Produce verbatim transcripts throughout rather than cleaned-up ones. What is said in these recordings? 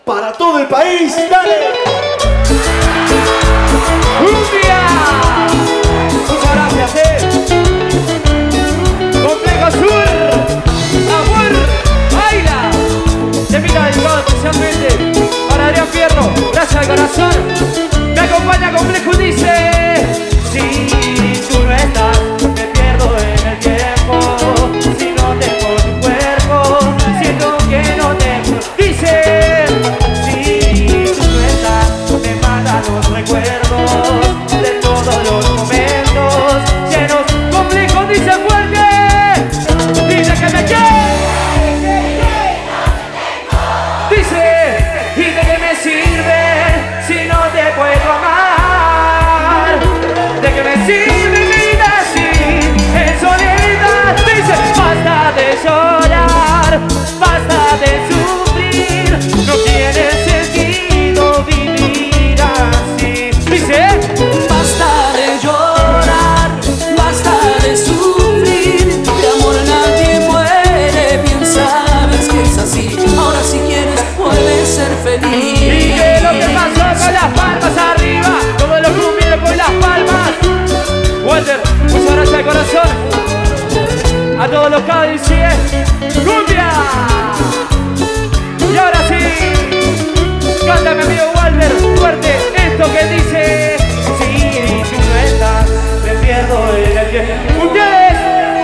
Para todo el país, dale. ¡Cumbia! Muchas gracias, eh. Complejo Azul. Amor, baila. Te invita dedicado especialmente para Adrián Fierro. Gracias al corazón. Me acompaña Complejo y dice: si tú no estás, me pierdo en el tiempo. Si no tengo tu cuerpo, siento que no tengo. Dice: si tú no estás, me matan los recuerdos de todos los momentos llenos. Complejo dice fuerte, dice que me quiere. Dice: ¿y de qué me sirve si no te puedo amar? ¿De qué me sirve mi vida así en soledad? Dice: basta de llorar, basta de sufrir, no tiene sentido vivir así. Dice: basta de llorar, basta de sufrir, de amor nadie muere, bien sabes que es así. Ahora si quieres puedes ser feliz. ¿y qué es lo que pasó con las palmas arriba? Todos los cumbieros con las palmas. Walter, muchas gracias de corazón. A todos los cádices, ¡cumbia! Y ahora sí, cántame amigo Walter, fuerte, esto que dice: si tú no estás, me pierdo en el tiempo. Ustedes,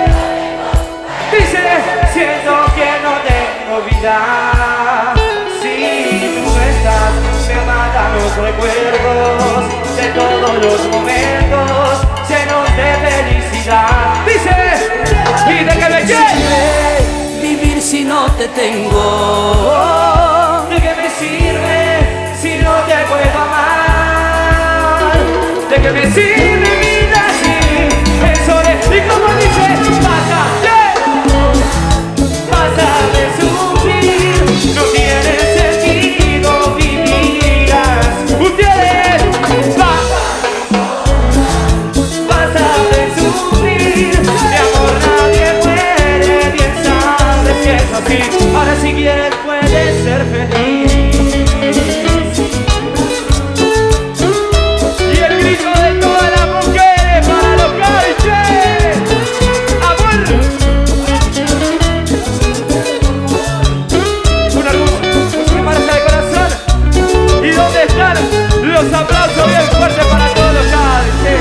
dice: siento que no tengo vida. Si tú no estás, me matan los recuerdos de todos los momentos llenos de felicidad. Dice: ¿y de qué me quiere? Vivir si no te tengo. ¿De qué me sirve si no te puedo amar? ¿De qué me sirve mi vida así en soledad? Y como dice: basta, yeah. Basta de sufrir, no tiene sentido vivir así. Ustedes, basta, basta de sufrir, de amor nadie muere, bien sabes que es así. Ahora si quieres puedes ser feliz. Y el grito de todas las mujeres para los calches. ¡Amor! Un orgullo, muchísimas gracias de corazón. ¿Y dónde están los aplausos bien fuertes para todos los calches?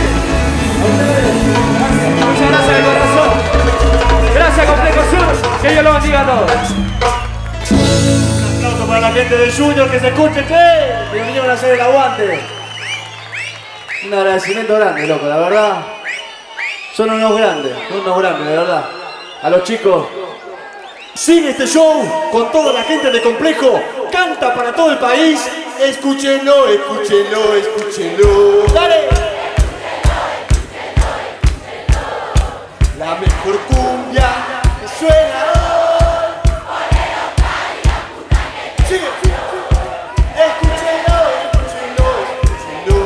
Muchas gracias de corazón. Gracias Complejo Sur, que Dios los bendiga a todos. Un aplauso para la gente del Junior, que se escuche, che, que vinieron a hacer el aguante. Un agradecimiento grande, loco, la verdad. Son unos grandes, son unos grandes, de verdad. A los chicos. Sigue este show con toda la gente de Complejo. Canta para todo el país. Escúchenlo, escúchenlo, escúchenlo. ¡Dale! La mejor cumbia que suena hoy. Sigue. Escúchenlo, escúchenlo, escúchenlo.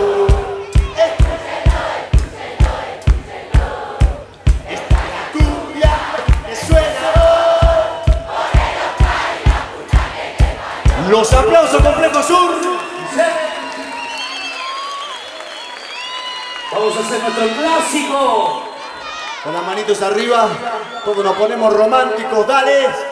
Esta es la cumbia que suena hoy. Los aplausos, Complejo Sur. Vamos a hacer nuestro clásico. Con las manitos arriba, todos nos ponemos románticos, dale.